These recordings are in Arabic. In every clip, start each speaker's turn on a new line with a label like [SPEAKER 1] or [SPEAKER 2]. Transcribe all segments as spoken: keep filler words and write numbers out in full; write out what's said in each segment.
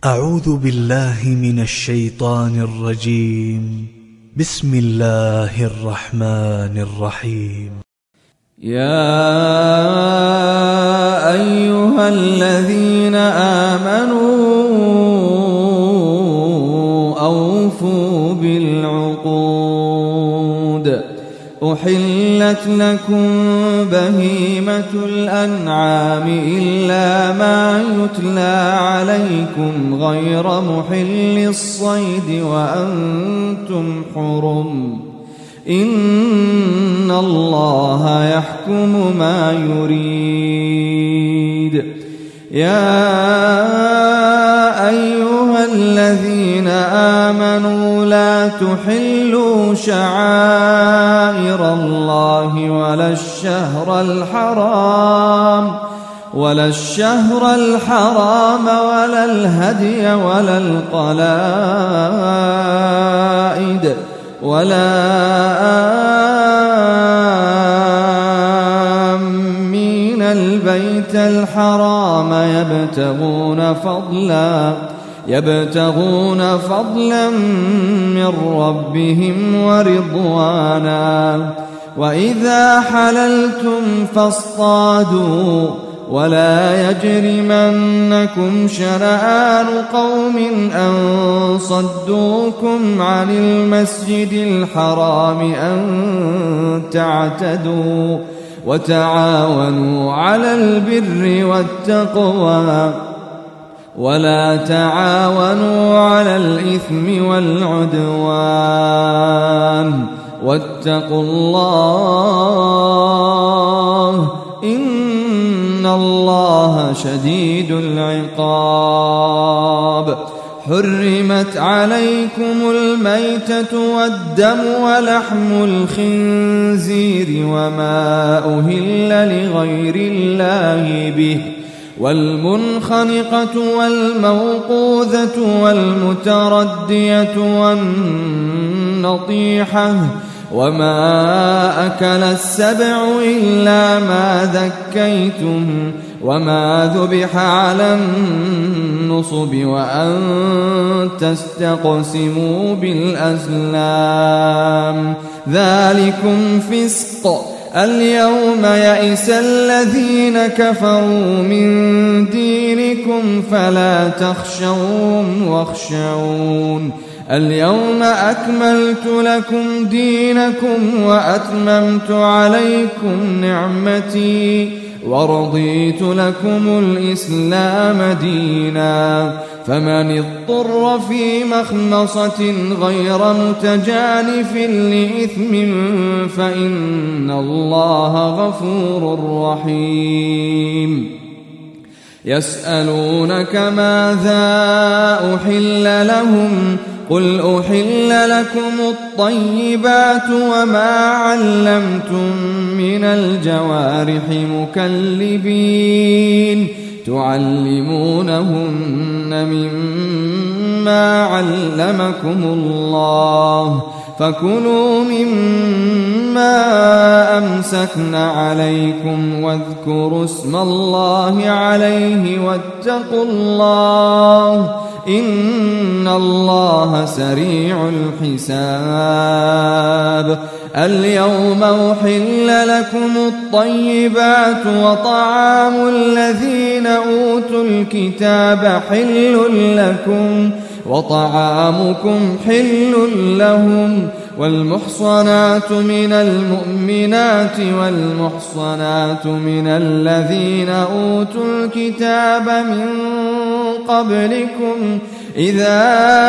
[SPEAKER 1] أعوذ بالله من الشيطان الرجيم. بسم الله الرحمن الرحيم.
[SPEAKER 2] يا أيها الذين آمنوا أوفوا بالعقود. أحلت لكم بهيمة الأنعام إلا ما يتلى عليكم غير محل الصيد وأنتم حرم. إن الله يحكم ما يريد. يا أيها الذين آمنوا لا تحلوا شعائر الله ولا الشهر الحرام ولا الشهر الحرام ولا الهدي ولا القلائد ولا آمين البيت الحرام يبتغون فضلا يبتغون فضلا من ربهم ورضوانا. وإذا حللتم فاصطادوا ولا يجرمنكم شنآن قوم أن صدوكم عن المسجد الحرام أن تعتدوا وتعاونوا على البر والتقوى ولا تعاونوا على الإثم والعدوان واتقوا الله إن الله شديد العقاب. حرمت عليكم الميتة والدم ولحم الخنزير وما أهل لغير الله به والمنخنقة والموقوذة والمتردية والنطيحة وما أكل السبع إلا ما ذكيتم وما ذبح على النصب وأن تستقسموا بالأزلام ذلكم فسق. اليوم يئس الذين كفروا من دينكم فلا تخشوهم واخشون. اليوم أكملت لكم دينكم وأتممت عليكم نعمتي ورضيت لكم الإسلام دينا. فمن اضطر في مخمصة غير متجانف لإثم فإن الله غفور رحيم. يسألونك ماذا أحل لهم قل أحل لكم الطيبات وما علمتم من الجوارح مكلبين تعلمونهن مما علمكم الله فكلوا مما أمسكن عليكم واذكروا اسم الله عليه واتقوا الله إن الله سريع الحساب. اليوم أحل لكم الطيبات وطعام الذين أوتوا الكتاب حل لكم وطعامكم حل لهم والمحصنات من المؤمنات والمحصنات من الذين أوتوا الكتاب من قبلكم إذا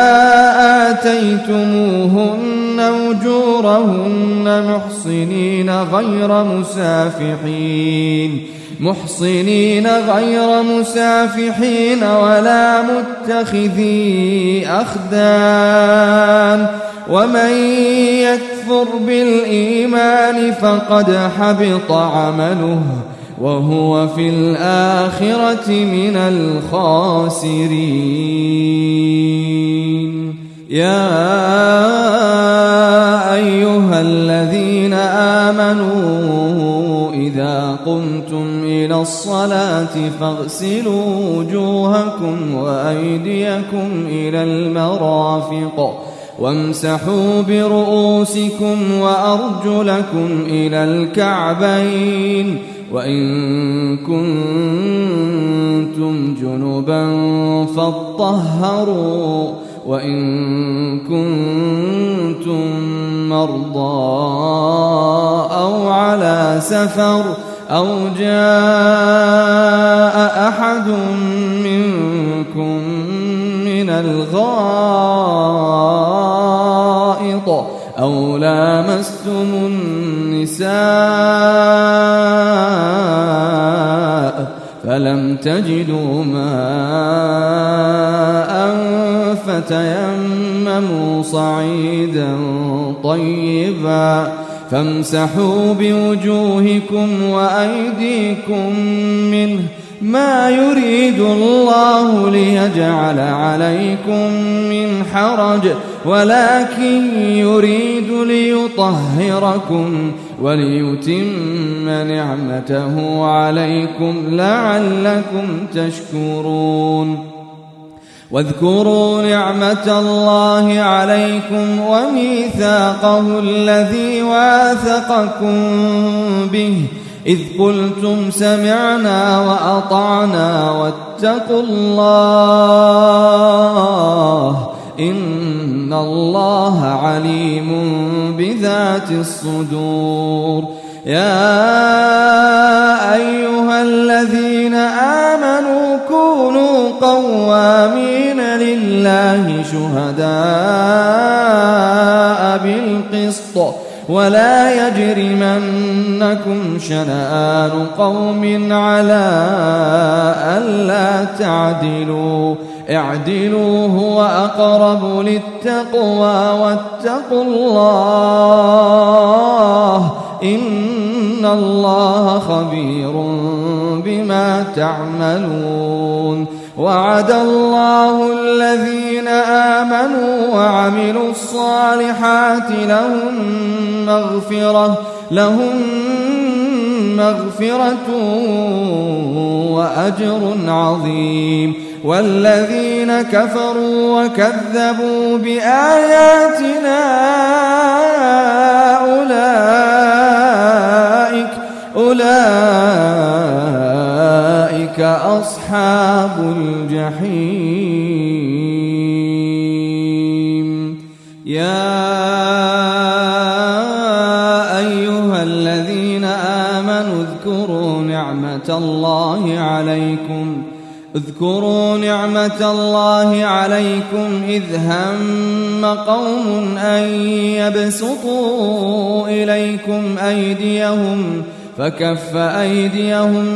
[SPEAKER 2] آتيتموهن أجورهن محصنين غير مسافحين محصنين غير مسافحين ولا متخذي أخدان ومن يكفر بالإيمان فقد حبط عمله وهو في الآخرة من الخاسرين. يا أيها الذين آمنوا إذا قمتم إلى إلى الصلاة فاغسلوا وجوهكم وأيديكم إلى المرافق وامسحوا برؤوسكم وأرجلكم إلى الكعبين وإن كنتم جنبا فاطهروا وإن كنتم مرضى أو على سفر أو جاء أحد منكم من الغائط أو لامستم النساء فلم تجدوا ماء فتيمموا صعيدا طيبا فامسحوا بوجوهكم وأيديكم منه ما يريد الله ليجعل عليكم من حرج ولكن يريد ليطهركم وليتم نعمته عليكم لعلكم تشكرون واذكروا نعمة الله عليكم وميثاقه الذي واثقكم به إذ قلتم سمعنا وأطعنا واتقوا الله إن الله عليم بذات الصدور يا أيها الذين آمنوا كونوا قوامين لله شهداء بالقسط ولا يجرمنكم شنآن قوم على ألا تعدلوا اعدلوا هو أقرب للتقوى واتقوا الله إن الله خبير بما تعملون وعد الله الذين آمنوا وعملوا الصالحات لهم مغفرة لهم مغفرة وأجر عظيم والذين كفروا وكذبوا بآياتنا أولئك أولئك أصحاب الجحيم يا أيها الذين آمنوا اذكروا نعمة الله عليكم اذكروا نعمة الله عليكم إذ هم قوم أن يبسطوا إليكم أيديهم فكف أيديهم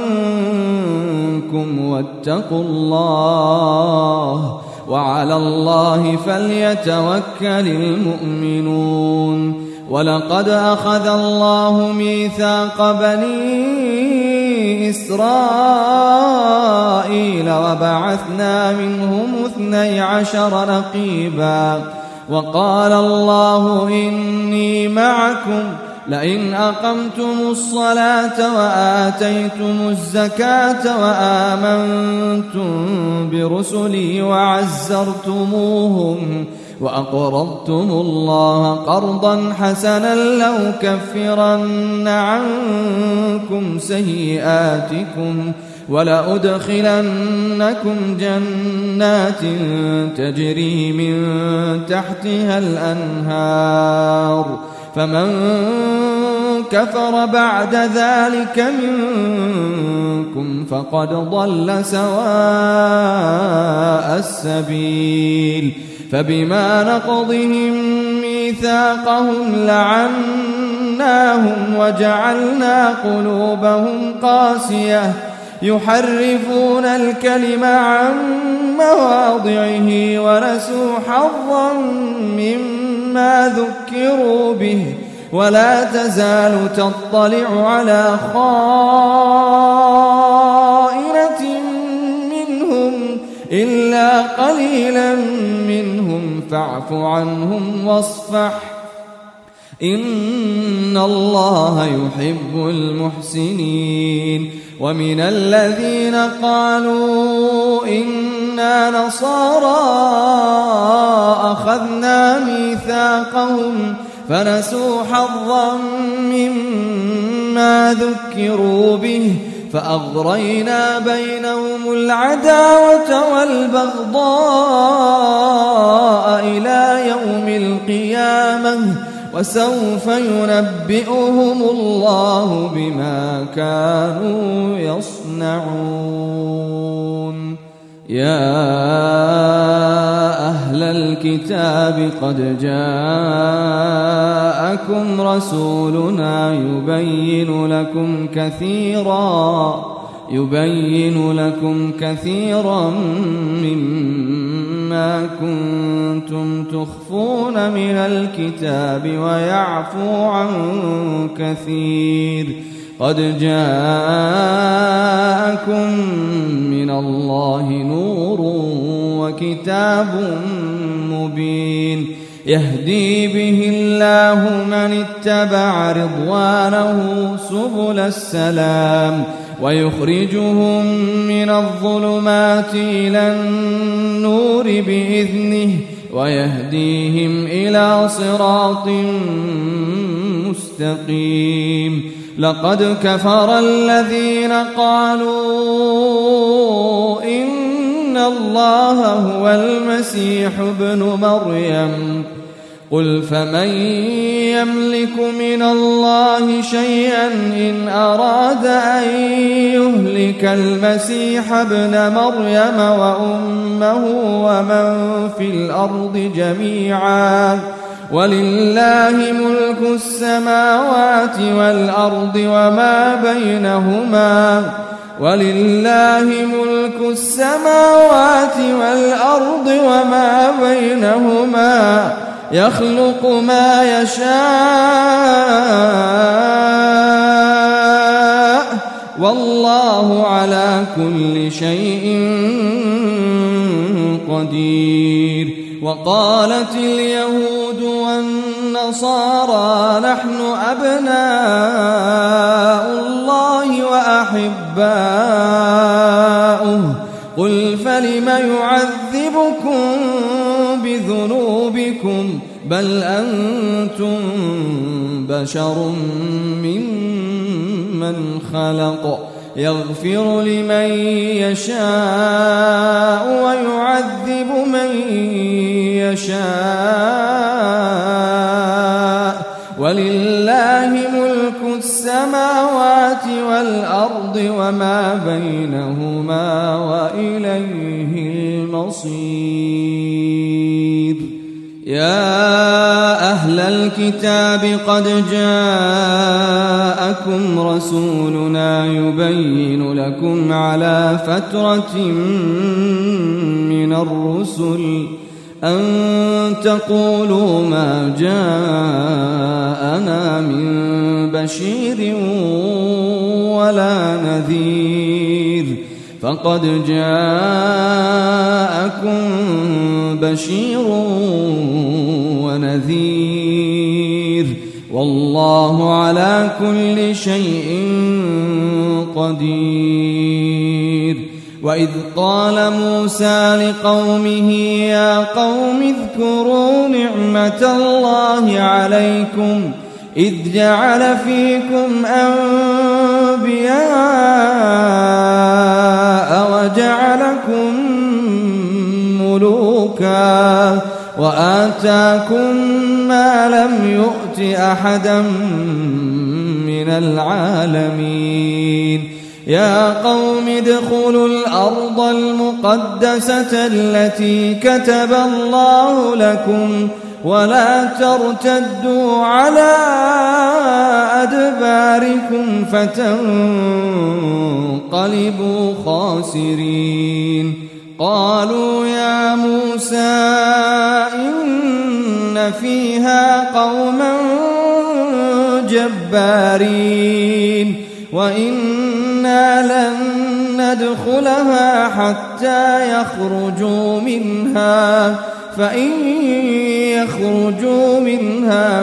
[SPEAKER 2] عنكم واتقوا الله وعلى الله فليتوكل المؤمنون ولقد أخذ الله ميثاق بني إسرائيل وبعثنا منهم اثني عشر نقيبا وقال الله إني معكم لئن أقمتم الصلاة وآتيتم الزكاة وآمنتم برسلي وعزرتموهم وأقرضتم الله قرضا حسنا لأكفرن عنكم سيئاتكم ولأدخلنكم جنات تجري من تحتها الأنهار فمن كفر بعد ذلك منكم فقد ضل سواء السبيل فبما نقضهم ميثاقهم لعناهم وجعلنا قلوبهم قاسية يحرفون الكلم عن مواضعه ونسوا حظا مما ذكروا به ولا تزال تطلع على خائنة منهم إلا قليلا منهم فاعف عنهم واصفح إن الله يحب المحسنين. ومن الذين قالوا إنا نصارى أخذنا ميثاقهم فنسوا حظا مما ذكروا به فأغرينا بينهم العداوة والبغضاء إلى يوم القيامة وسوف ينبئهم الله بما كانوا يصنعون. يا أهل الكتاب قد جاءكم رسولنا يبين لكم كثيرا يبين لكم كثيرا مما كنتم تخفون من الكتاب ويعفو عن كثير. قد جاءكم من الله نور وكتاب مبين يهدي به الله من اتبع رضوانه سبل السلام ويخرجهم من الظلمات إلى النور بإذنه ويهديهم إلى صراط مستقيم. لقد كفر الذين قالوا إن الله هو المسيح ابن مريم قل فمن يملك من الله شيئا إن أراد أن يهلك المسيح ابن مريم وأمه ومن في الأرض جميعا ولله ملك السماوات والأرض وما بينهما ولله ملك السماوات والأرض وما بينهما يخلق ما يشاء والله على كل شيء قدير. وقالت اليهود والنصارى نحن أبناء الله وأحباؤه قل فلم يعذبكم بذنوبكم بل أنتم بشر ممن خلق يغفر لمن يشاء ويعذب من يشاء ولله ملك السماوات والأرض وما بينهما وإليه المصير. يا أهل الكتاب قد جاءكم رسولنا يبين لكم على فترة من الرسل أن تقولوا ما جاءنا من بشير ولا نذير فقد جاءكم بشير ونذير والله على كل شيء قدير. وإذ قال موسى لقومه يا قوم اذكروا نعمة الله عليكم إذ جعل فيكم أنبياء وجعلكم ملوكا وآتاكم ما لم يؤت أحدا من العالمين. يا قوم ادخلوا الأرض المقدسة التي كتب الله لكم ولا ترتدوا على أدباركم فتنقلبوا خاسرين. قالوا يا موسى إن فيها قوما جبارين وإنا لن ندخلها حتى يخرجوا منها فإن يخرجوا منها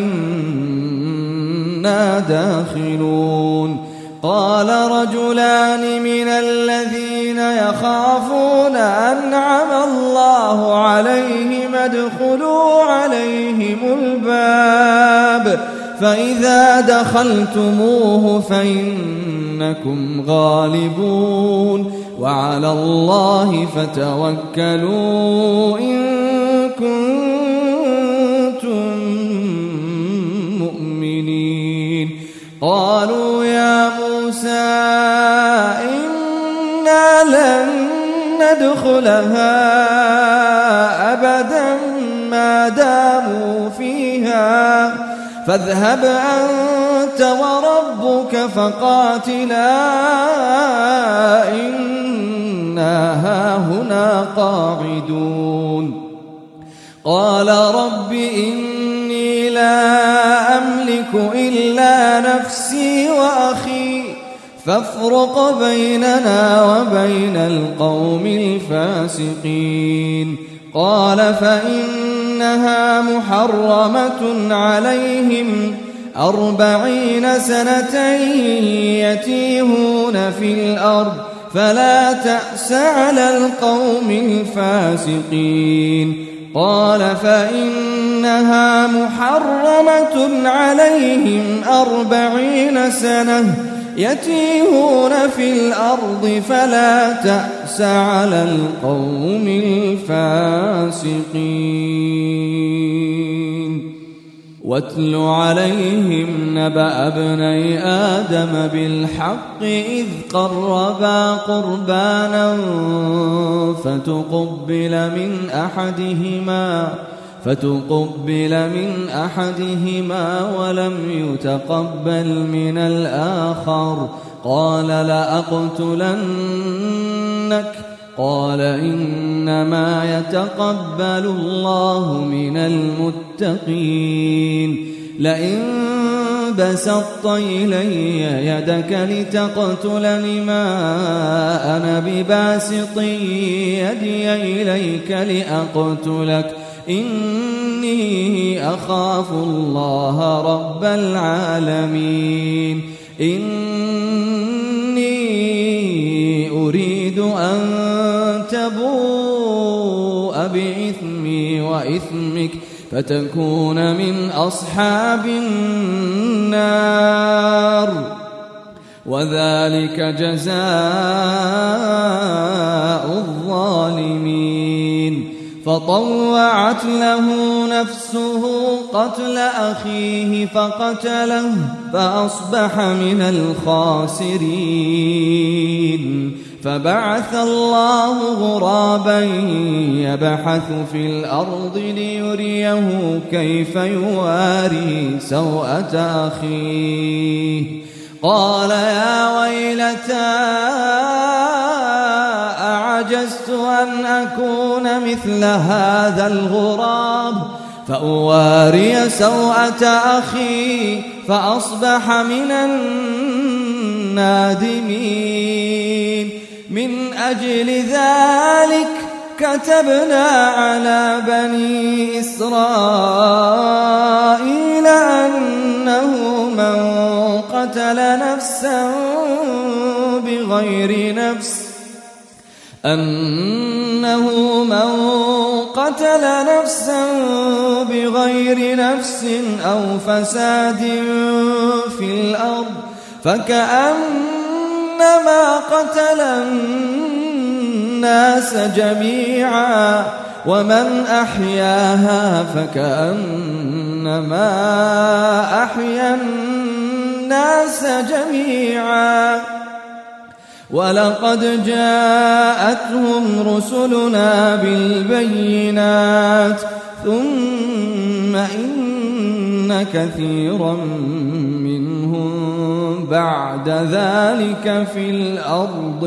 [SPEAKER 2] فإنا داخلون قال رجلان من الذين يخافون أنعم الله عليهم ادخلوا عليهم الباب فإذا دخلتموه فإنكم غالبون وعلى الله فتوكلوا إن كنتم مؤمنين قالوا يا موسى إنا لن ندخلها أبدا ما داموا فيها فاذهب أنت وربك فقاتلا إنا هاهنا قاعدون قال رب إني لا أملك إلا نفسي وأخي فافرق بيننا وبين القوم الفاسقين قال فإنها محرمة عليهم أربعين سنة يتيهون في الأرض فلا تأس على القوم الفاسقين قال فإنها محرمة عليهم أربعين سنة يتيهون في الأرض فلا تأس على القوم الفاسقين واتل عليهم نبأ ابني آدم بالحق إذ قربا قربانا فتقبل من أحدهما فتقبل من أحدهما ولم يتقبل من الآخر قال لأقتلنك قال إنما يتقبل الله من المتقين لئن بسطت إلي يدك لتقتلني ما أنا بباسط يدي إليك لأقتلك إني أخاف الله رب العالمين إني أريد أن تبوء بإثمي وإثمك فتكون من أصحاب النار وذلك جزاء الظالمين فطوعت له نفسه قتل أخيه فقتله فأصبح من الخاسرين فبعث الله غرابا يبحث في الأرض ليريه كيف يواري سوءة أخيه قال يا ويلتى أعجزت أن أكون مثل هذا الغراب فأواري سوءة أخي فأصبح من النادمين من أجل ذلك كتبنا على بني إسرائيل أنه من قتل نفسا بغير نفس أنه من قتل نفسا بغير نفس أو فساد في الأرض فكأنما قتل الناس جميعا ومن أحياها فكأنما أحيا الناس جميعا ولقد جاءتهم رسلنا بالبينات ثم إن كثيرا منهم بعد ذلك في الأرض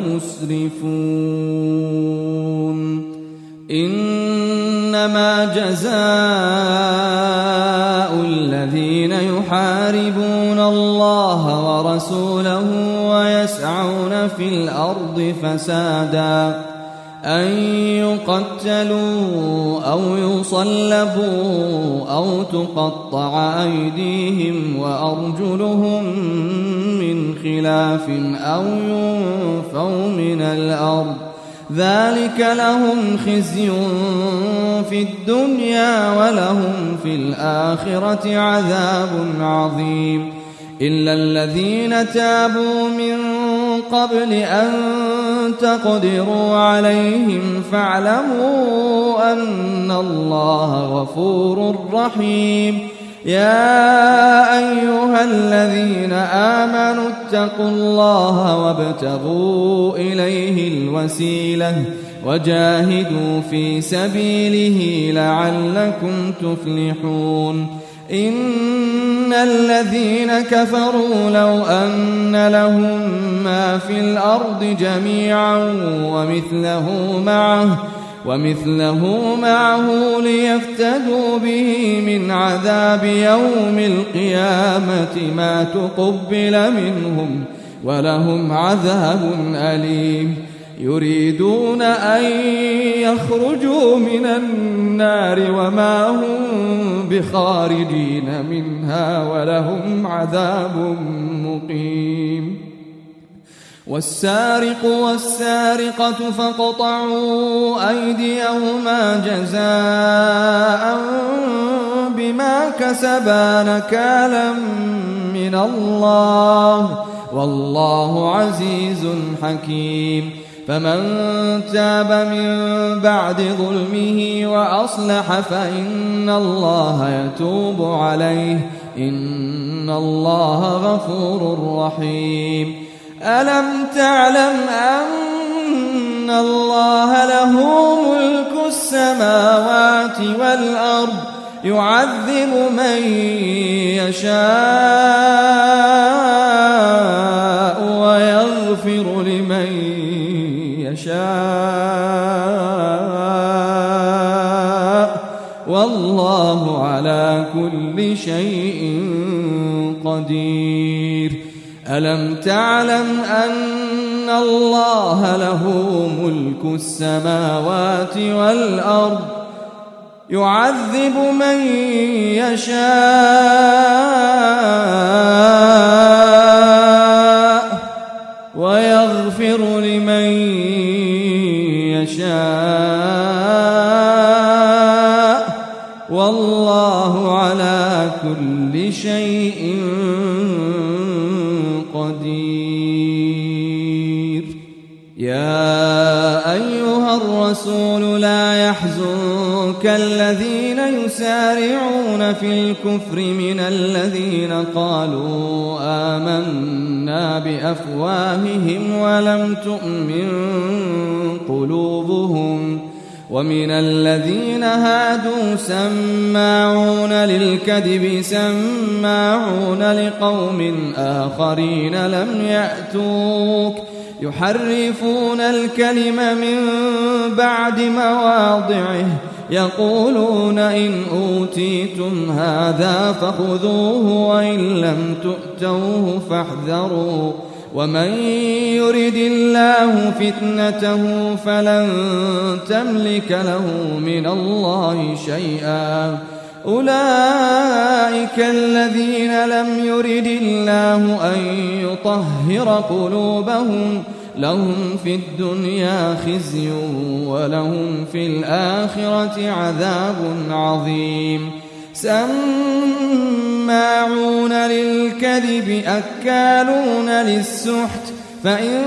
[SPEAKER 2] لمسرفون إنما جزاء الذين يحاربون الله ورسوله ويسعون في الأرض فسادا أن يقتلوا أو يصلبوا أو تقطع أيديهم وأرجلهم من خلاف أو ينفوا من الأرض ذلك لهم خزي في الدنيا ولهم في الآخرة عذاب عظيم إلا الذين تابوا من قبل أن تقدروا عليهم فاعلموا أن الله غفور رحيم يا أيها الذين آمنوا اتقوا الله وابتغوا إليه الوسيلة وجاهدوا في سبيله لعلكم تفلحون إن الذين كفروا لو أن لهم ما في الأرض جميعا ومثله معه ومثله معه ليفتدوا به من عذاب يوم القيامة ما تقبل منهم ولهم عذاب أليم يريدون أن يخرجوا من النار وما هم بخارجين منها ولهم عذاب مقيم والسارق والسارقة فاقطعوا أيديهما جزاء بما كسبا نكالا من الله والله عزيز حكيم فمن تاب من بعد ظلمه وأصلح فإن الله يتوب عليه إن الله غفور رحيم ألم تعلم أن الله له ملك السماوات والأرض يعذب من يشاء ويغفر لمن يشاء والله على كل شيء قدير ألم تعلم أن الله له ملك السماوات والأرض يعذب من يشاء ويغفر لمن يشاء والله على كل شيء قدير يا أيها الرسول لا يحزنك الذين يسارعون في الكفر من الذين قالوا آمنا بأفواههم ولم تؤمن قلوبهم ومن الذين هادوا سماعون للكذب سماعون لقوم آخرين لم يأتوك يحرفون الكلم من بعد مواضعه يقولون إن أوتيتم هذا فخذوه وإن لم تؤتوه فاحذروا ومن يرد الله فتنته فلن تملك له من الله شيئا أولئك الذين لم يرد الله أن يطهر قلوبهم لهم في الدنيا خزي ولهم في الآخرة عذاب عظيم سماعون للكذب أكالون للسحت فإن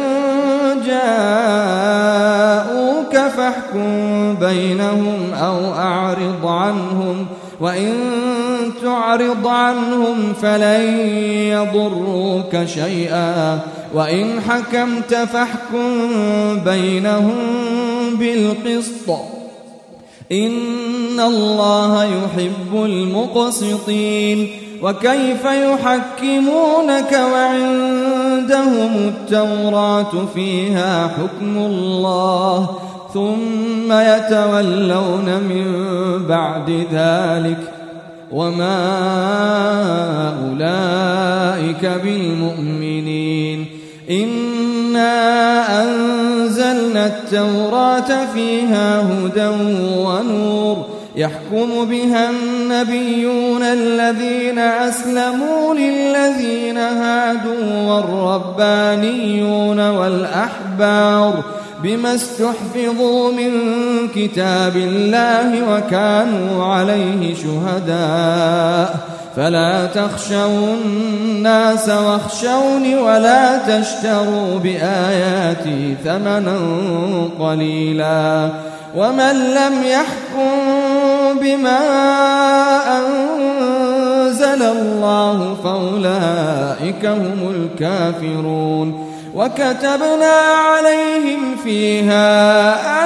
[SPEAKER 2] جاءوك فاحكم بينهم أو أعرض عنهم وإن تعرض عنهم فلن يضروك شيئا وإن حكمت فاحكم بينهم بالقسط إن الله يحب المقسطين وكيف يحكمونك وعندهم التوراة فيها حكم الله ثم يتولون من بعد ذلك وما أولئك بالمؤمنين إنا أنزلنا التوراة فيها هدى ونور يحكم بها النبيون الذين أسلموا للذين هادوا والربانيون والأحبار بما استحفظوا من كتاب الله وكانوا عليه شهداء فلا تخشوا الناس واخشوني ولا تشتروا بآياتي ثمنا قليلا ومن لم يحكم بما أنزل الله فأولئك هم الكافرون وكتبنا عليهم فيها أن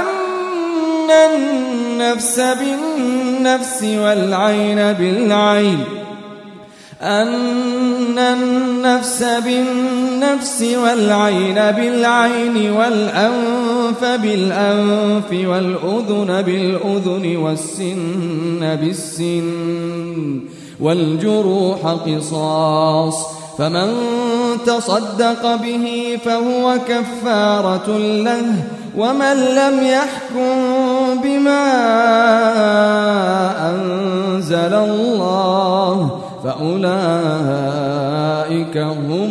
[SPEAKER 2] النفس بالنفس والعين بالعين أن النفس بالنفس والعين بالعين والأنف بالأنف والأذن بالأذن والسن بالسن والجروح قصاص فمن تصدق به فهو كفارة له ومن لم يحكم بما أنزل الله فأولئك هم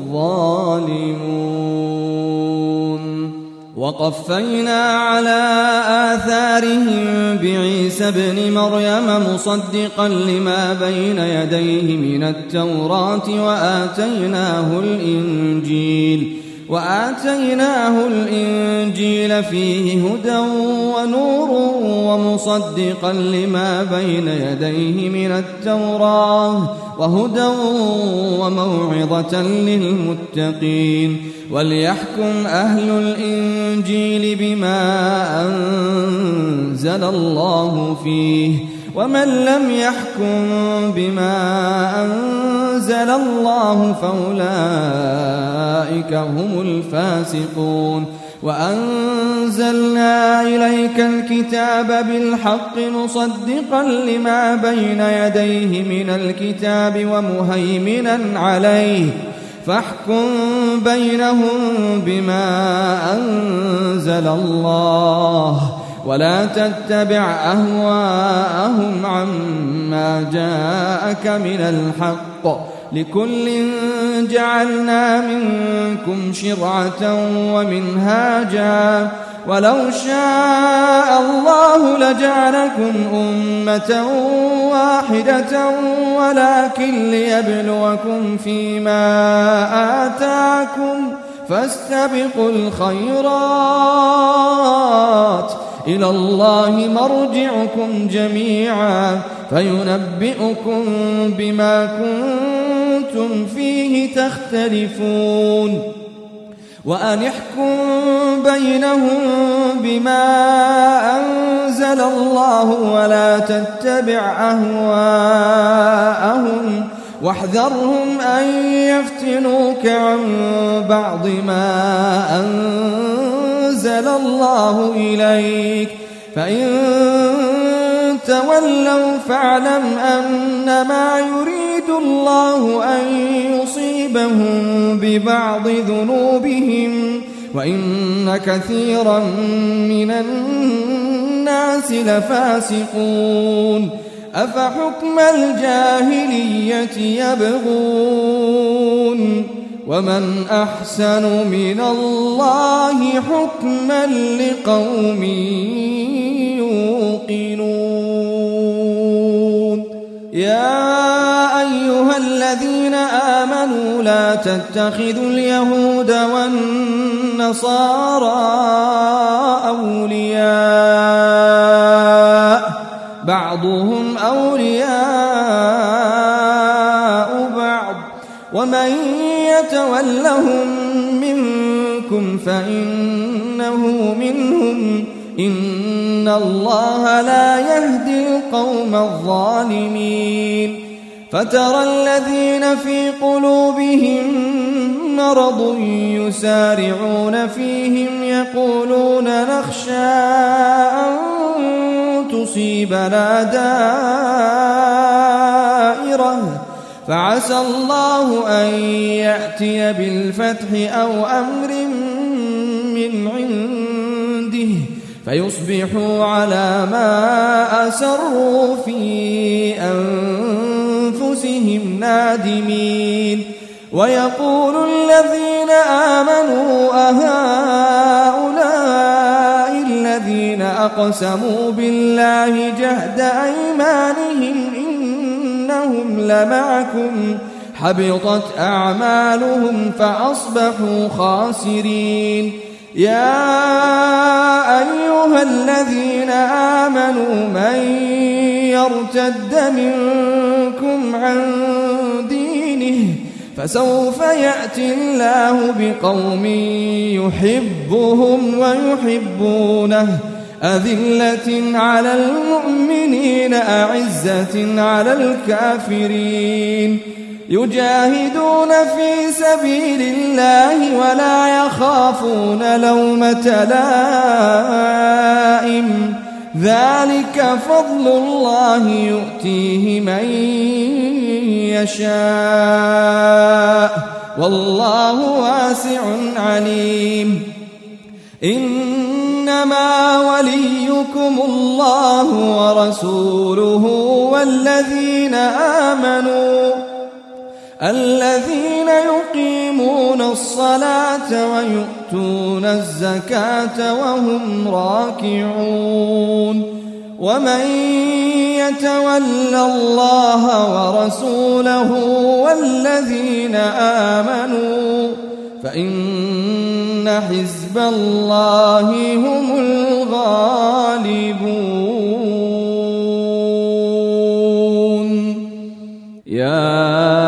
[SPEAKER 2] الظالمون وقفينا على آثارهم بعيسى ابن مريم مصدقا لما بين يديه من التوراة وآتيناه الإنجيل وآتيناه الإنجيل فيه هدى ونور ومصدقا لما بين يديه من التوراة وهدى وموعظة للمتقين وليحكم أهل الإنجيل بما أنزل الله فيه ومن لم يحكم بما أنزل الله فأولئك هم الفاسقون وأنزلنا إليك الكتاب بالحق مصدقا لما بين يديه من الكتاب ومهيمنا عليه فاحكم بينهم بما أنزل الله ولا تتبع أهواءهم عما جاءك من الحق لكل جعلنا منكم شرعة ومنهاجا ولو شاء الله لجعلكم أمة واحدة ولكن ليبلوكم فيما آتاكم فاستبقوا الخيرات إلى الله مرجعكم جميعا فينبئكم بما كنتم فيه تختلفون وأن احكم بينهم بما أنزل الله ولا تتبع أهواءهم واحذرهم أن يفتنوك عن بعض ما أنزل الله إليك فإن تولوا فاعلم أنما يريد الله أن يصيبهم ببعض ذنوبهم وإن كثيرا من الناس لفاسقون أفحكم الجاهلية يبغون ومن أحسن من الله حكما لقوم يوقنون يا أيها الذين آمنوا لا تتخذوا اليهود والنصارى أولياء بعضهم أولياء بعض ومن يتولهم منكم فإنه منهم إن الله لا يهدي القوم الظالمين فترى الذين في قلوبهم مرض يسارعون فيهم يقولون نخشى أن تصيبنا دائرة فعسى الله أن يأتي بالفتح أو أمر من عنده فيصبحوا على ما أسروا في أنفسهم نادمين. ويقول الذين آمنوا أهؤلاء الذين أقسموا بالله جهد أيمانهم إنهم لمعكم حبطت أعمالهم فأصبحوا خاسرين. يا أيها الذين آمنوا من يرتد منكم عن دينه فسوف يأتي الله بقوم يحبهم ويحبونه أذلة على المؤمنين أعزة على الكافرين يجاهدون في سبيل الله ولا يخافون لومة لائم ذلك فضل الله يؤتيه من يشاء والله واسع عليم. إنما وليكم الله ورسوله والذين آمنوا الذين يقيمون الصلاة ويؤتون الزكاة وهم راكعون. ومن يتول الله ورسوله والذين آمنوا فإن حزب الله هم الغالبون. يا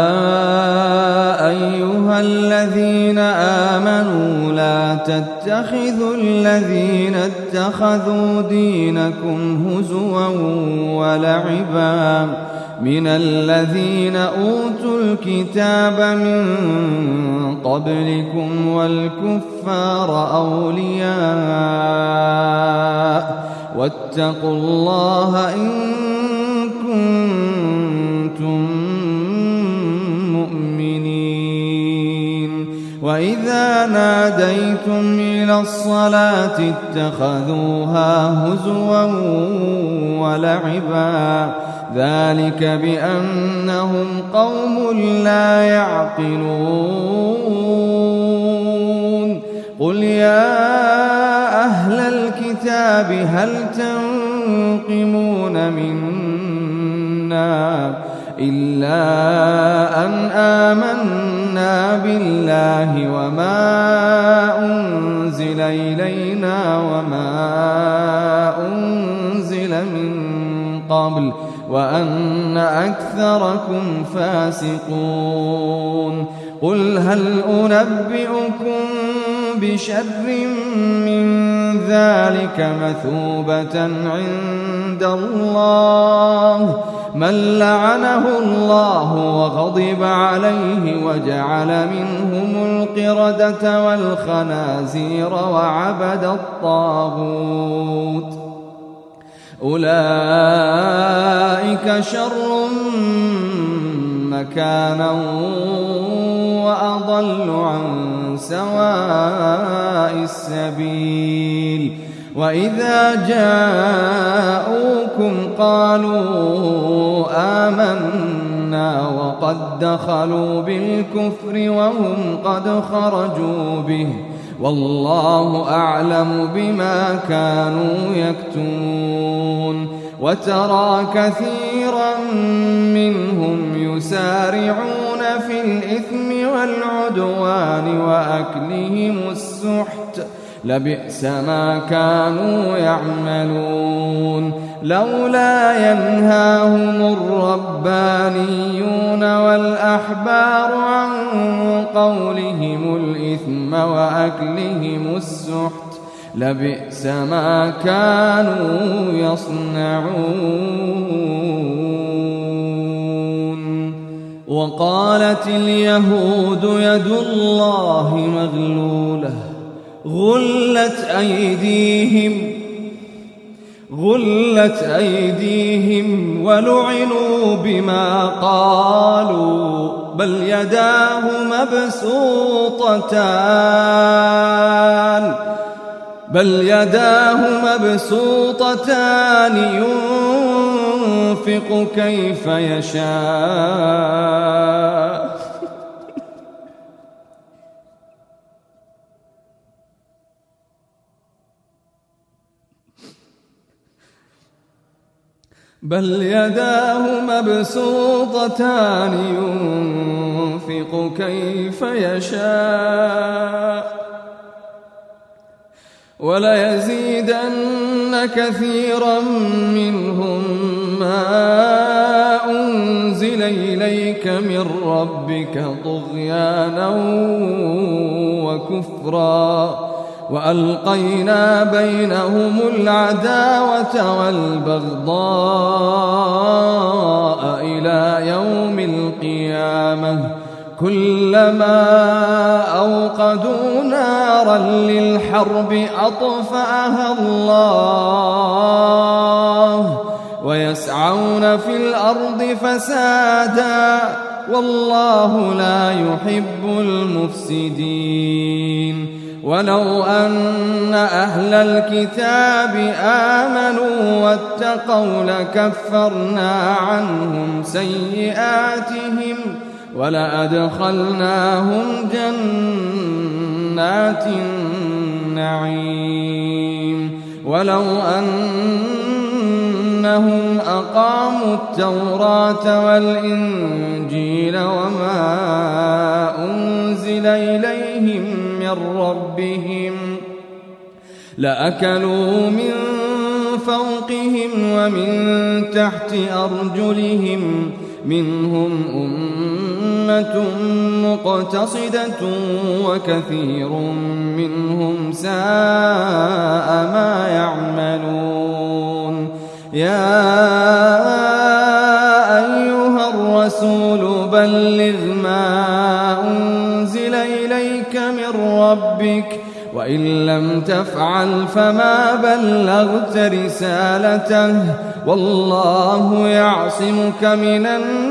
[SPEAKER 2] أيها الذين آمنوا لا تتخذوا الذين اتخذوا دينكم هزوا ولعبا من الذين أوتوا الكتاب من قبلكم والكفار أولياء واتقوا الله إن كنتم مؤمنين. وإذا ناديتم إلى الصلاة اتخذوها هزوا ولعبا ذلك بأنهم قوم لا يعقلون. قل يا أهل الكتاب هل تنقمون منا إلا أن آمنا بالله وما أنزل إلينا وما أنزل من قبل وأن أكثركم فاسقون. قل هل أنبئكم بشر من ذلك مثوبة عند الله من لعنه الله وغضب عليه وجعل منهم القردة والخنازير وعبد الطاغوت أولئك شر مكانا وأضل عن سواء السبيل. وإذا جاءوكم قالوا آمنا وقد دخلوا بالكفر وهم قد خرجوا به والله أعلم بما كانوا يكتمون. وترى كثيرا منهم يسارعون في الإثم والعدوان وأكلهم السحت لبئس ما كانوا يعملون. لولا ينهاهم الربانيون والأحبار عن قولهم الإثم وأكلهم السحت لبئس ما كانوا يصنعون. وقالت اليهود يد الله مغلولة غلت أيديهم غلت أيديهم ولعنوا بما قالوا بل يداه مبسوطتان بل يداه مبسوطتان ينفق كيف يشاء بل يداه مبسوطتان ينفق كيف يشاء وليزيدن كثيرا منهم ما أنزل إليك من ربك طغيانا وكفرا وألقينا بينهم العداوة والبغضاء إلى يوم القيامة كلما أوقدوا نارا للحرب أطفأها الله ويسعون في الأرض فسادا والله لا يحب المفسدين ولو أن أهل الكتاب آمنوا واتقوا لكفرنا عنهم سيئاتهم ولأدخلناهم جنات النعيم ولو أنهم أقاموا التوراة والإنجيل وما أنزل إليهم من ربهم لأكلوا من فوقهم ومن تحت أرجلهم منهم أمة مقتصدة وكثير منهم ساء ما يعملون يا أيها الرسول بلغ ما أنزل إليك من ربك وإن لم تفعل فما بلغت رسالته والله يعصمك من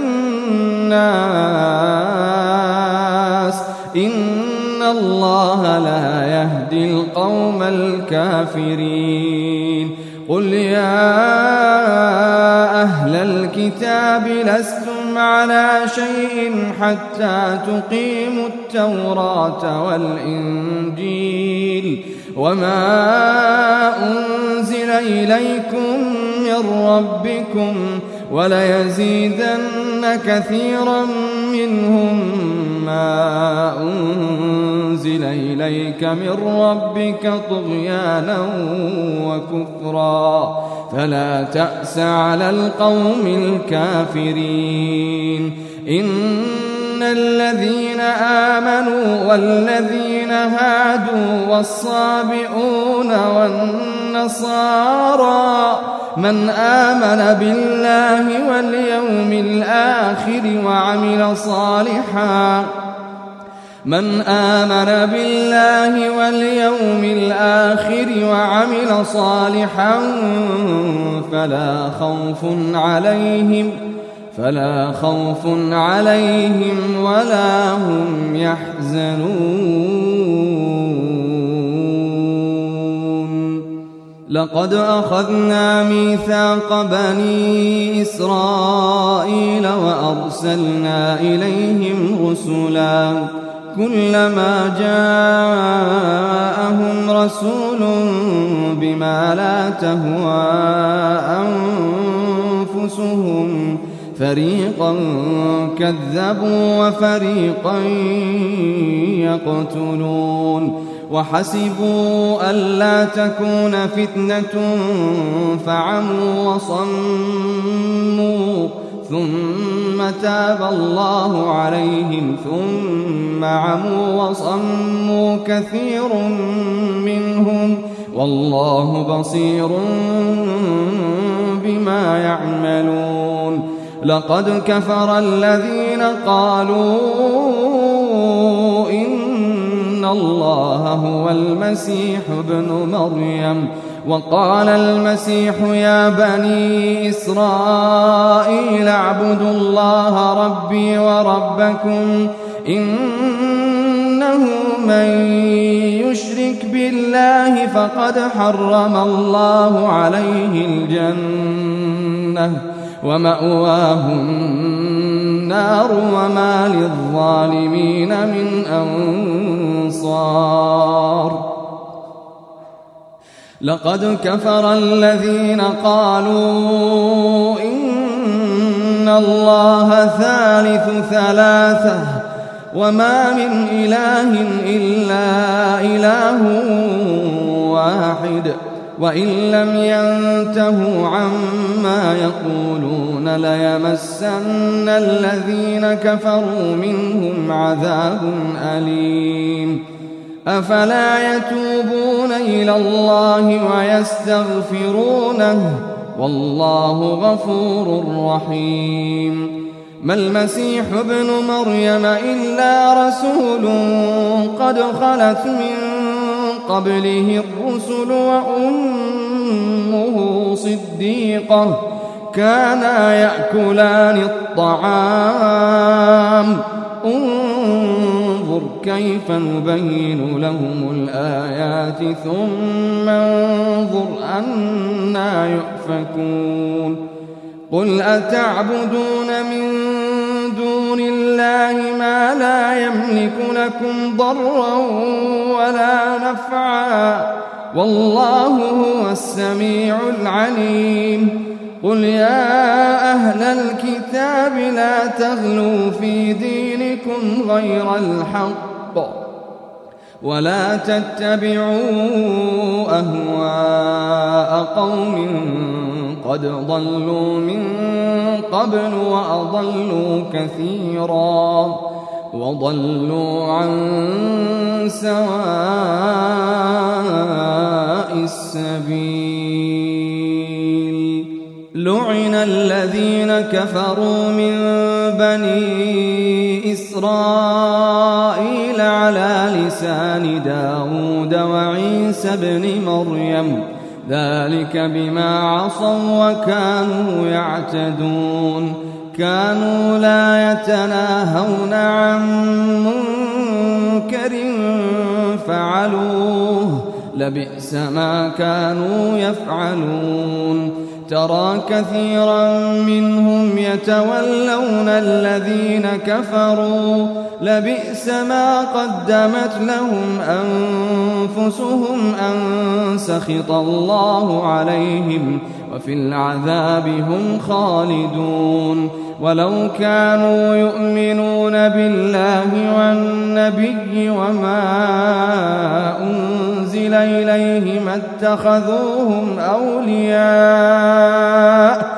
[SPEAKER 2] الناس إن الله لا يهدي القوم الكافرين قل يا أهل الكتاب لستم على شيء حتى تقيموا التوراة والإنجيل وما أنزل إليكم من ربكم وليزيدن كثيرا منهم ما أنزل إليك من ربك طغيانا وكفرا فلا تأس على القوم الكافرين إن الذين آمنوا والذين هادوا والصابئون والنصارى من آمن بالله واليوم الآخر وعمل صالحا من آمن بالله واليوم الآخر وعمل صالحا فلا خوف عليهم فلا خوف عليهم ولا هم يحزنون لقد أخذنا ميثاق بني إسرائيل وأرسلنا إليهم رسلا كلما جاءهم رسول بما لا تهوى أنفسهم فريقا كذبوا وفريقا يقتلون وحسبوا ألا تكون فتنة فعموا وصموا ثم تاب الله عليهم ثم عموا وصموا كثير منهم والله بصير بما يعملون لقد كفر الذين قالوا إن الله هو المسيح ابن مريم وقال المسيح يا بني إسرائيل اعبدوا الله ربي وربكم إنه إنه من يشرك بالله فقد حرم الله عليه الجنة ومأواه النار وما للظالمين من أنصار. لقد كفر الذين قالوا إن الله ثالث ثلاثة وما من إله إلا إله واحد وإن لم ينتهوا عما يقولون ليمسن الذين كفروا منهم عذاب أليم. أفلا يتوبون إلى الله ويستغفرونه والله غفور رحيم. ما المسيح ابن مريم إلا رسول قد خلت من قبله الرسل وأمه صديقة كانا يأكلان الطعام انظر كيف نبين لهم الآيات ثم انظر أنى يؤفكون. قل أتعبدون من دون الله ما لا يملك لكم ضرا ولا نفعا والله هو السميع العليم. قل يا أهل الكتاب لا تغلوا في دينكم غير الحق ولا تتبعوا أهواء قوم قد ضلوا من قبل وأضلوا كثيرا وضلوا عن سواء السبيل. لعن الذين كفروا من بني إسرائيل على لسان داود وعيسى بن مريم ذلك بما عصوا وكانوا يعتدون. كانوا لا يتناهون عن منكر فعلوه لبئس ما كانوا يفعلون. ترى كثيرا منهم يتولون الذين كفروا لبئس ما قدمت لهم أنفسهم أن سخط الله عليهم وفي العذاب هم خالدون. ولو كانوا يؤمنون بالله والنبي وما أنزل إليه ما اتخذوهم أولياء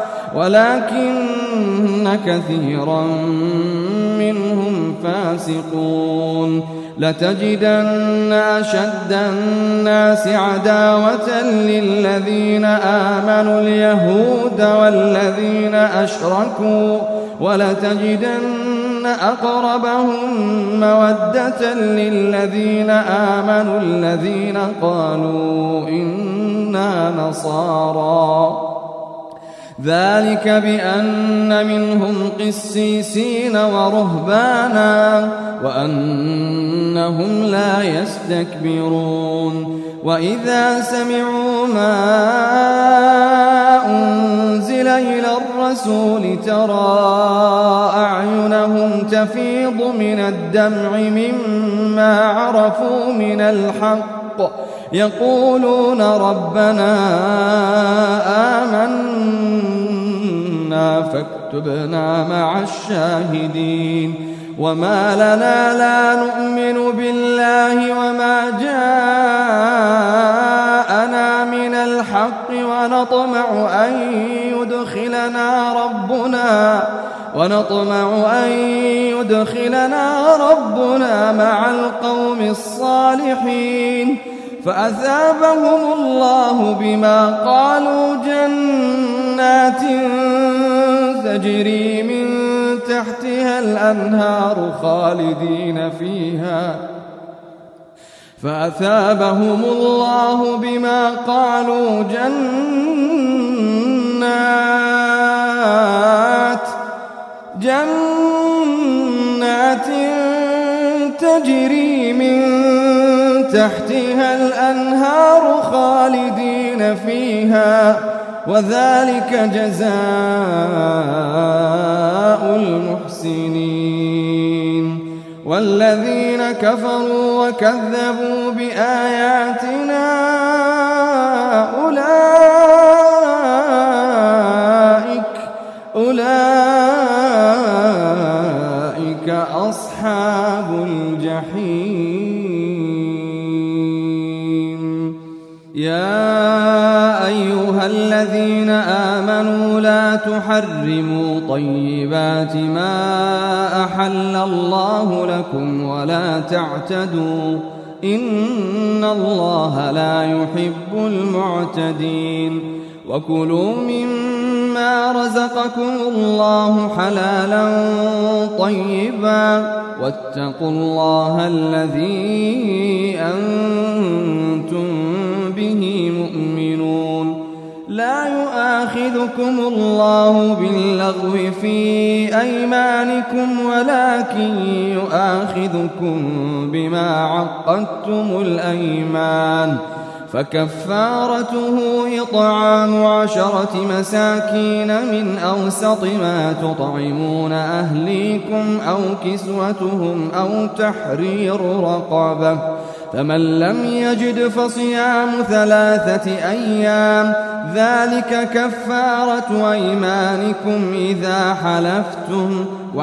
[SPEAKER 2] ولكن كثيرا منهم فاسقون. لتجدن أشد الناس عداوة للذين آمنوا اليهود والذين أشركوا ولتجدن أقربهم مودة للذين آمنوا الذين قالوا إنا نصارى ذلك بأن منهم قسيسين ورهبانا وأنهم لا يستكبرون. وإذا سمعوا ما أنزل إلى الرسول ترى أعينهم تفيض من الدمع مما عرفوا من الحق يقولون ربنا آمنا فاكتبنا مع الشاهدين. وما لنا لا نؤمن بالله وما جاءنا من الحق ونطمع أن يدخلنا ربنا ونطمع أن يدخلنا ربنا مع القوم الصالحين. فأثابهم الله بما قالوا جنات تجري من تحتها الأنهار خالدين فيها فأثابهم الله بما قالوا جنات جنات تجري من فيها وذلك جزاء المحسنين. والذين كفروا وكذبوا بآياتنا أولئك أولئك أصحاب الجحيم. يا أيها الذين آمنوا لا تحرموا طيبات ما أحل الله لكم ولا تعتدوا إن الله لا يحب المعتدين. وكلوا مما رزقكم الله حلالا طيبا واتقوا الله الذي أنتم به مؤمنون. لا يؤاخذكم الله باللغو في أيمانكم ولكن يؤاخذكم بما عقدتم الأيمان فكفارته إطعام عشرة مساكين من أوسط ما تطعمون أهليكم أو كسوتهم أو تحرير رقبة فمن لم يجد فصيام ثلاثة أيام ذلك كفارة أيمانكم إذا حلفتم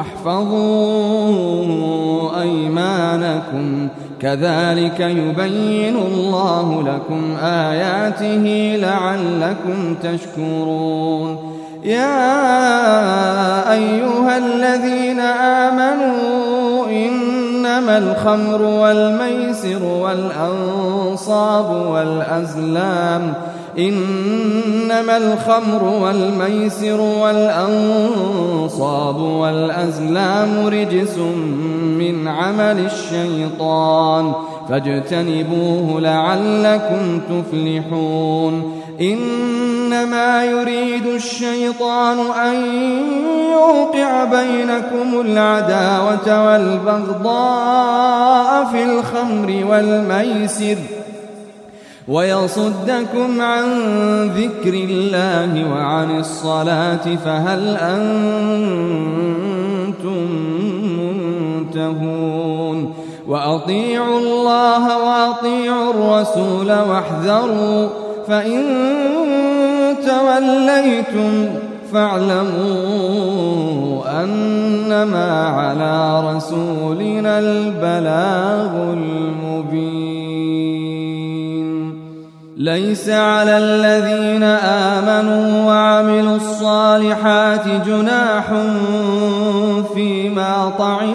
[SPEAKER 2] واحفظوا أيمانكم كذلك يبين الله لكم آياته لعلكم تشكرون. يا أيها الذين آمنوا إنما الخمر والميسر والأنصاب والأزلام إنما الخمر والميسر والأنصاب والأزلام رجس من عمل الشيطان فاجتنبوه لعلكم تفلحون. إنما يريد الشيطان أن يوقع بينكم العداوة والبغضاء في الخمر والميسر ويصدكم عن ذكر الله وعن الصلاة فهل أنتم منتهون. وأطيعوا الله وأطيعوا الرسول واحذروا فإن توليتم فاعلموا أنما على رسولنا البلاغ المبين. ليس على الذين آمنوا وعملوا الصالحات جناح فيما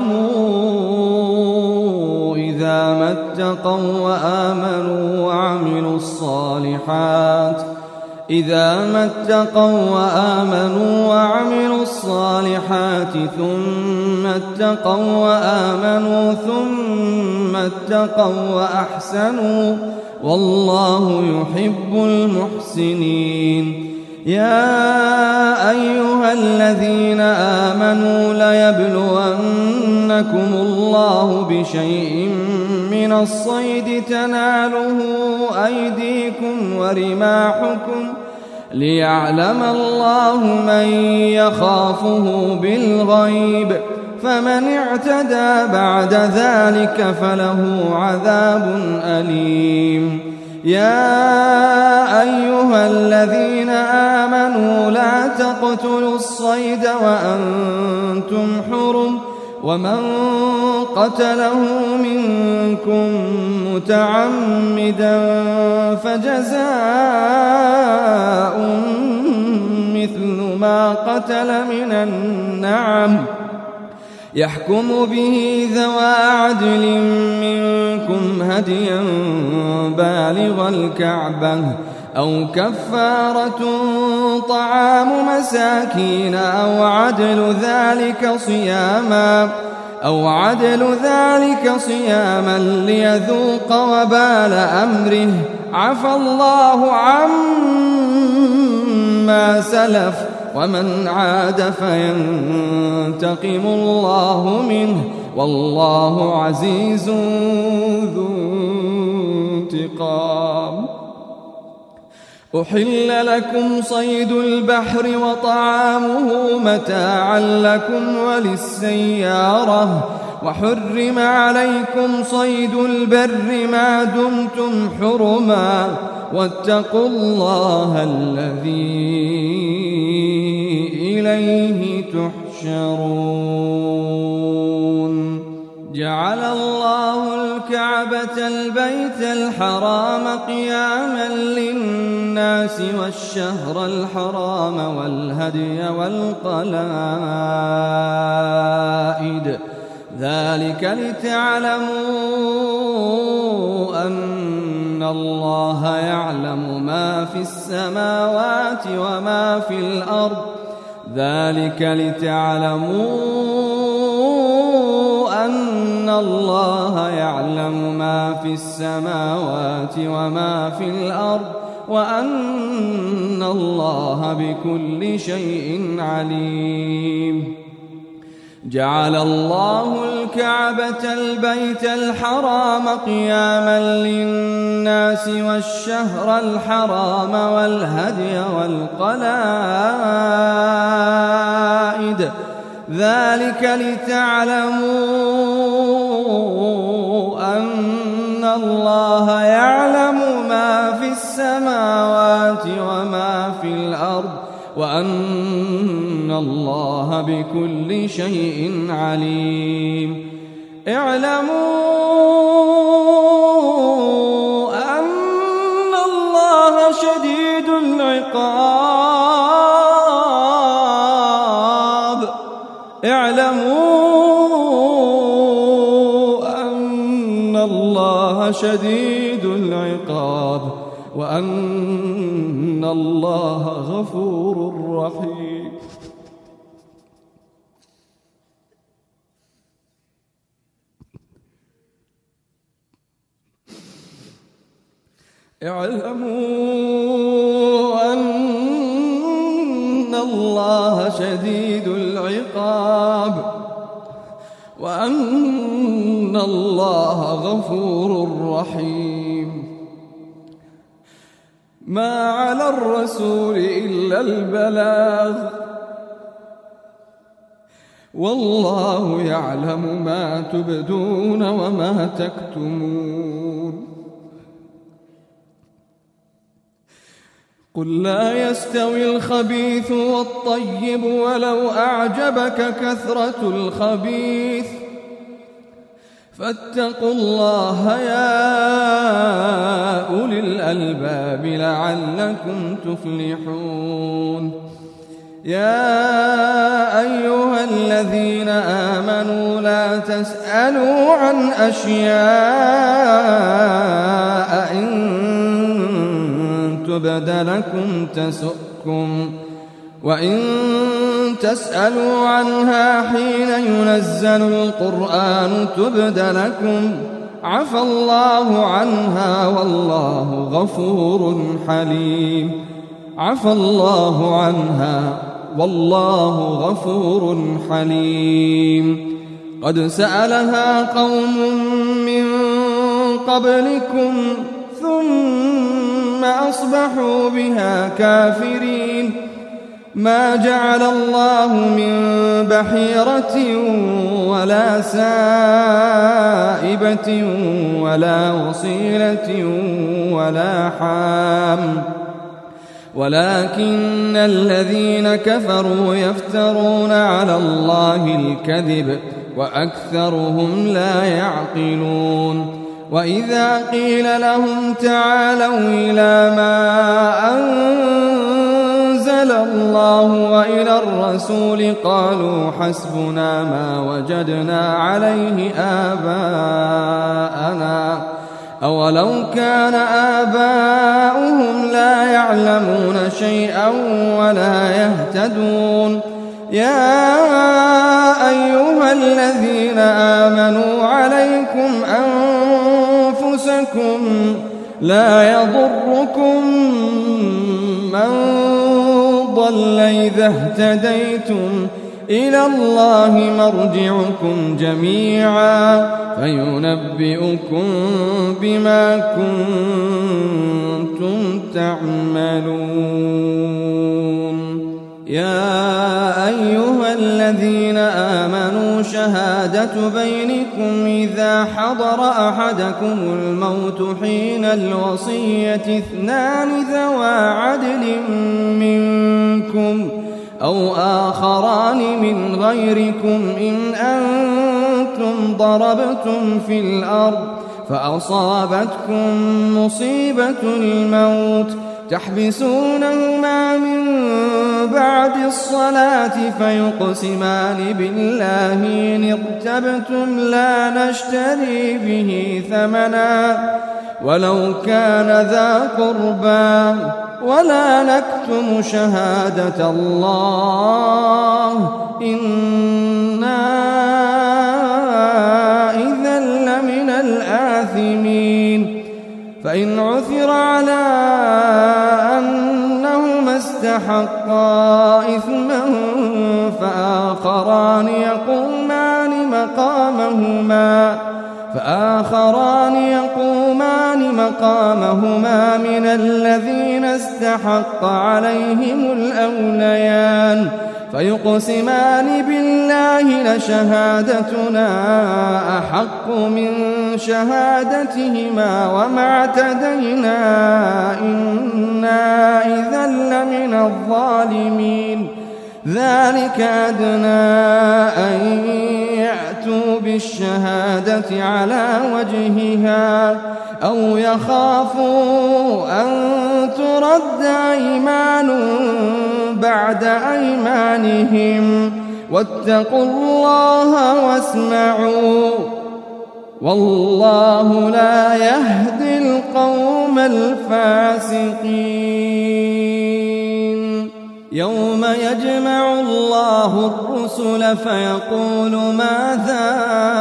[SPEAKER 2] طعموا إذا ما اتقوا وآمنوا وعملوا الصالحات إذا ما اتقوا وآمنوا وعملوا الصالحات ثم اتقوا وآمنوا ثم اتقوا وأحسنوا والله يحب المحسنين. يا أيها الذين آمنوا ليبلونكم الله بشيء من الصيد تناله أيديكم ورماحكم ليعلم الله من يخافه بالغيب فمن اعتدى بعد ذلك فله عذاب أليم. يا أيها الذين آمنوا لا تقتلوا الصيد وأنتم حرم ومن قتله منكم متعمدا فجزاء مثل ما قتل من النعم يحكم به ذوى عدل منكم هديا بالغ الكعبة أو كفارة طعام مساكين أو عدل ذلك صياما أو عدل ذلك صياما ليذوق وبال أمره عفى الله عما سلف ومن عاد فينتقم الله منه والله عزيز ذو انتقام. أحل لكم صيد البحر وطعامه متاعا لكم وللسيارة وحرم عليكم صيد البر ما دمتم حرما واتقوا الله الذي إليه تحشرون. جعل الله الكعبة البيت الحرام قياما للناس والشهر الحرام والهدي والقلائد ذلك لتعلموا أن الله يعلم ما في السماوات وما في الأرض ذلك لتعلموا أن الله يعلم ما في السماوات وما في الأرض وأن الله بكل شيء عليم. جعل الله الكعبة البيت الحرام قياما للناس والشهر الحرام والهدي والقلائد ذلك لتعلموا أن الله يعلم ما في السماوات وما في الأرض وأن الله بكل شيء عليم. اعلموا أن الله شديد العقاب اعلموا أن الله شديد العقاب وأن الله غفور رحيم. اعلموا أن الله شديد العقاب وأن الله غفور رحيم. ما على الرسول إلا البلاغ والله يعلم ما تبدون وما تكتمون. قل لا يستوي الخبيث والطيب ولو أعجبك كثرة الخبيث فاتقوا الله يا أولي الألباب لعلكم تفلحون. يا أيها الذين آمنوا لا تسألوا عن أشياء إن تبد لكم تسؤكم وإن تسألوا عنها حين ينزل القرآن تبد لكم عفى الله عنها والله غفور حليم. عفى الله عنها والله غفور حليم. قد سألها قوم من قبلكم ثم أصبحوا بها كافرين. ما جعل الله من بحيرة ولا سائبة ولا وصيلة ولا حام ولكن الذين كفروا يفترون على الله الكذب وأكثرهم لا يعقلون. وإذا قيل لهم تعالوا إلى ما أنزل الله وإلى الرسول قالوا حسبنا ما وجدنا عليه آباءنا أولو كان آباؤهم لا يعلمون شيئا ولا يهتدون. يا أيها الذين آمنوا عليكم أنفسكم لا يضركم من ضل إذا اهتديتم إلى الله مرجعكم جميعا فينبئكم بما كنتم كنتم تعملون. يا أيها الذين آمنوا شهادة بينكم إذا حضر أحدكم الموت حين الوصية اثنان ذوى عدل منكم أو آخران من غيركم إن أنتم ضربتم في الأرض فأصابتكم مصيبة الموت تحبسونهما من بعد الصلاة فيقسمان بالله إن ارتبتم لا نشتري به ثمنا ولو كان ذا قربى ولا نكتم شهادة الله إنا إذا لمن الآثمين. فإن عثر على أنهما استحقا إثما فآخران يقومان مقامهما فآخران يقومان مقامهما من الذين استحق عليهم الأوليان فيقسمان بالله لشهادتنا أحق من شهادتهما وما اعتدينا إنا إذا لمن الظالمين. ذلك أدنى أن يأتوا بالشهادة على وجهها أو يخافوا أن ترد أيمان بعد أيمانهم واتقوا الله واسمعوا والله لا يهدي القوم الفاسقين. يوم يجمع الله الرسل فيقول ماذا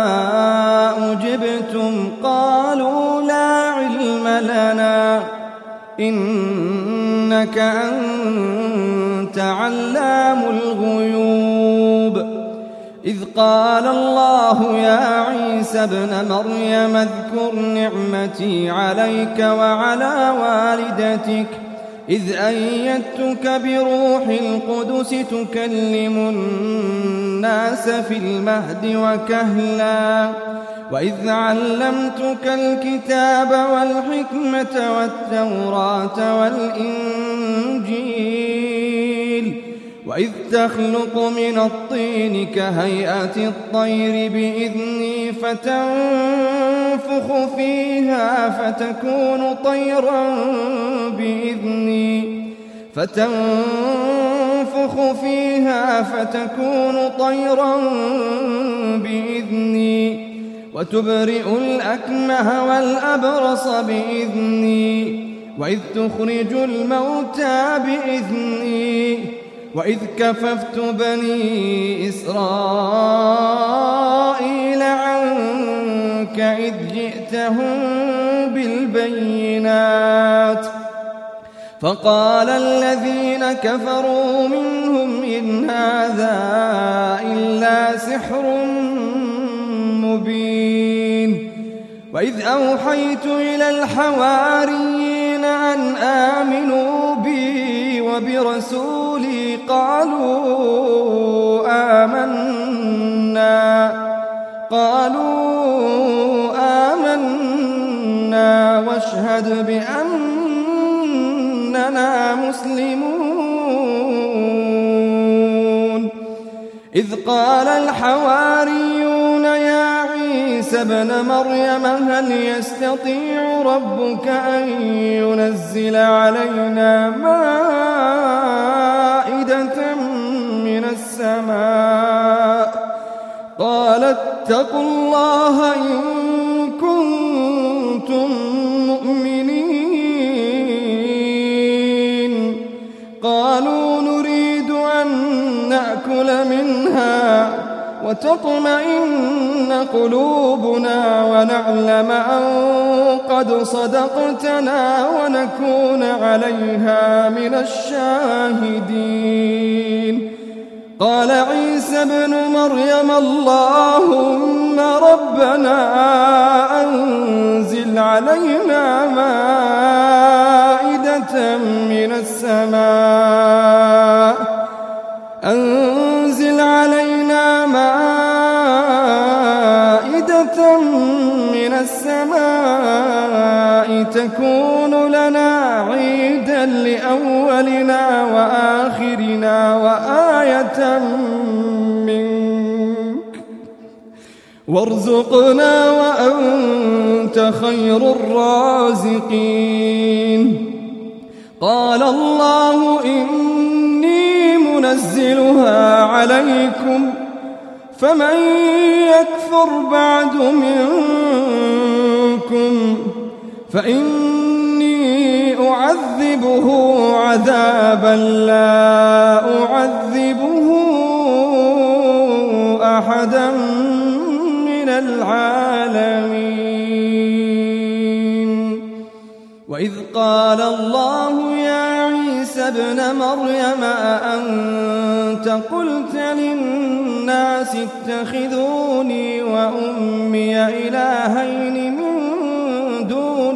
[SPEAKER 2] أجبتم قالوا لا علم لنا إنك أنت علام الغيوب. إذ قال الله يا عيسى ابن مريم اذكر نعمتي عليك وعلى والدتك إذ أيدتك بروح القدس تكلم الناس في المهد وكهلا وإذ علمتك الكتاب والحكمة والتوراة والإنجيل وإذ تخلق من الطين كهيئة الطير بإذني فتنفخ فيها فتكون طيرا بإذني فتنفخ فيها فتكون طيرا بإذني وتبرئ الأكمه والأبرص بإذني وإذ تخرج الموتى بإذني وإذ كففت بني إسرائيل عنك إذ جئتهم بالبينات فقال الذين كفروا منهم إن هذا إلا سحر مبين. وإذ أوحيت إلى الحواريين أن آمنوا بي وبرسولي قالوا آمنا قالوا آمنا واشهد بأننا مسلمون. إذ قال الحواريون يا عيسى ابن مريم هل يستطيع ربك أن ينزل علينا مائدة من السماء قال اتقوا الله إن كنتم مؤمنين. قالوا نريد أن نأكل منها وتطمئن قلوبنا ونعلم أن قد صدقتنا ونكون عليها من الشاهدين. قال عيسى ابن مريم اللهم ربنا أنزل علينا مائدة من السماء أنزل علينا مائدة من السماء تكون لنا عيدا لأولنا وآخرنا وآية منك وارزقنا وأنت خير الرازقين. قال الله إني منزلها عليكم فمن يكفر بعد منكم فإني أعذبه عذابا لا أعذبه أحدا من العالمين. وإذ قال الله يا عيسى ابن مريم أأنت قلت للناس اتخذوني وأمي إلهين من دون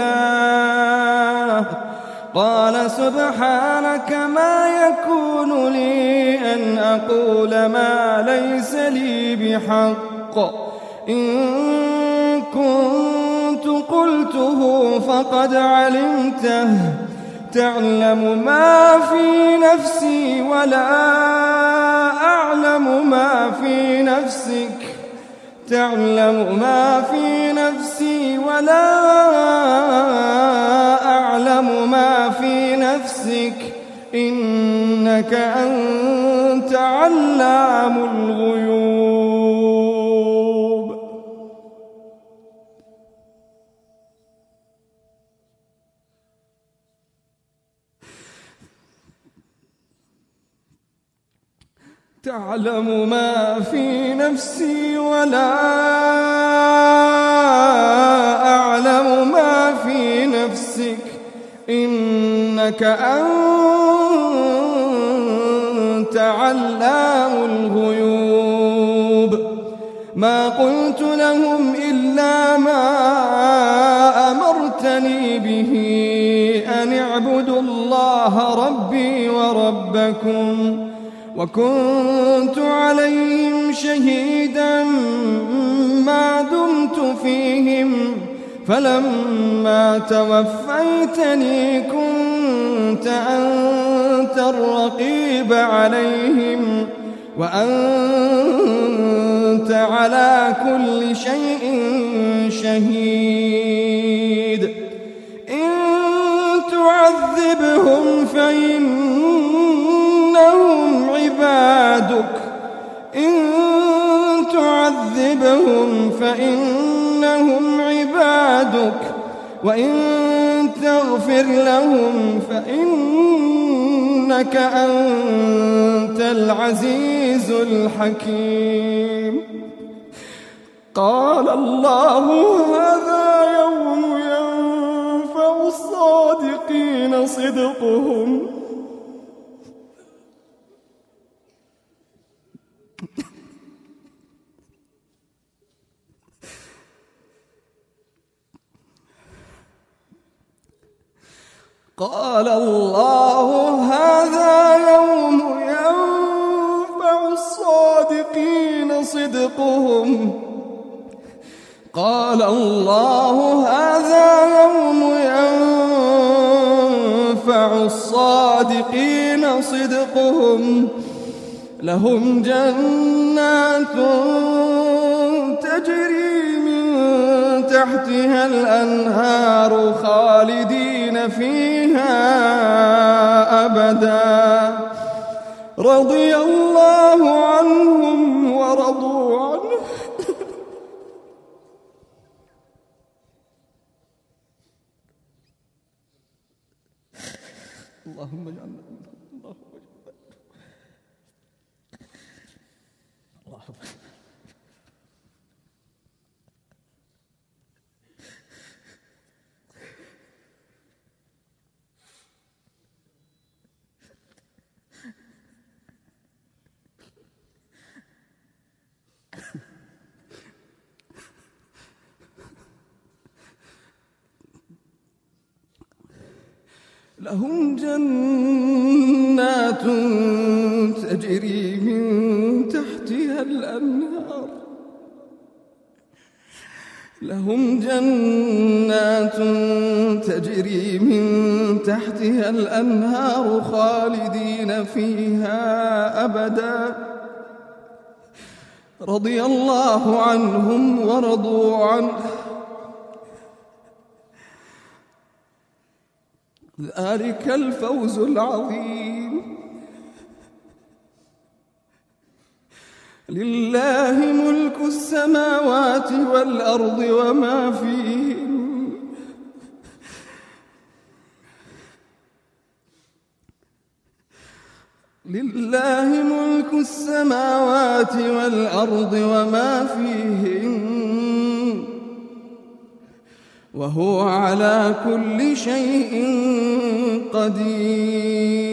[SPEAKER 2] الله قال سبحانك ما يكون لي أن أقول ما ليس لي بحق إن كنت قلته فقد علمته تعلم ما في نفسي ولا أعلم ما في نفسك تعلم ما في نفسي ولا أعلم ما في نفسك إنك أنت علام الغيوب. تعلم ما في نفسي ولا أعلم ما في نفسك إنك أنت علام الغيوب. ما قلت لهم إلا ما أمرتني به أن اعبدوا الله ربي وربكم وكنت عليهم شهيدا ما دمت فيهم فلما توفيتني كنت أنت الرقيب عليهم وأنت على كل شيء شهيد. إن تعذبهم فإنهم عبادك إن تعذبهم فإنهم عبادك وإن تغفر لهم فإنك أنت العزيز الحكيم. قال الله هذا يوم ينفع الصادقين صدقهم قال الله هذا يوم ينفع الصادقين صدقهم قال الله هذا يوم ينفع الصادقين صدقهم لهم جنات تجري من تحتها الأنهار خالدين فيها أبدا رضي الله عنهم ورضوا عنه اللهم اجعلنا اللهم اللهم لهم جنات تجري من تحتها الأنهار لهم جنات تجري من تحتها الأنهار خالدين فيها أبدا رضي الله عنهم ورضوا عنه ذلك الفوز العظيم لله ملك السماوات والأرض وما فيهن لله ملك السماوات والأرض وما فيهن وهو على كل شيء قدير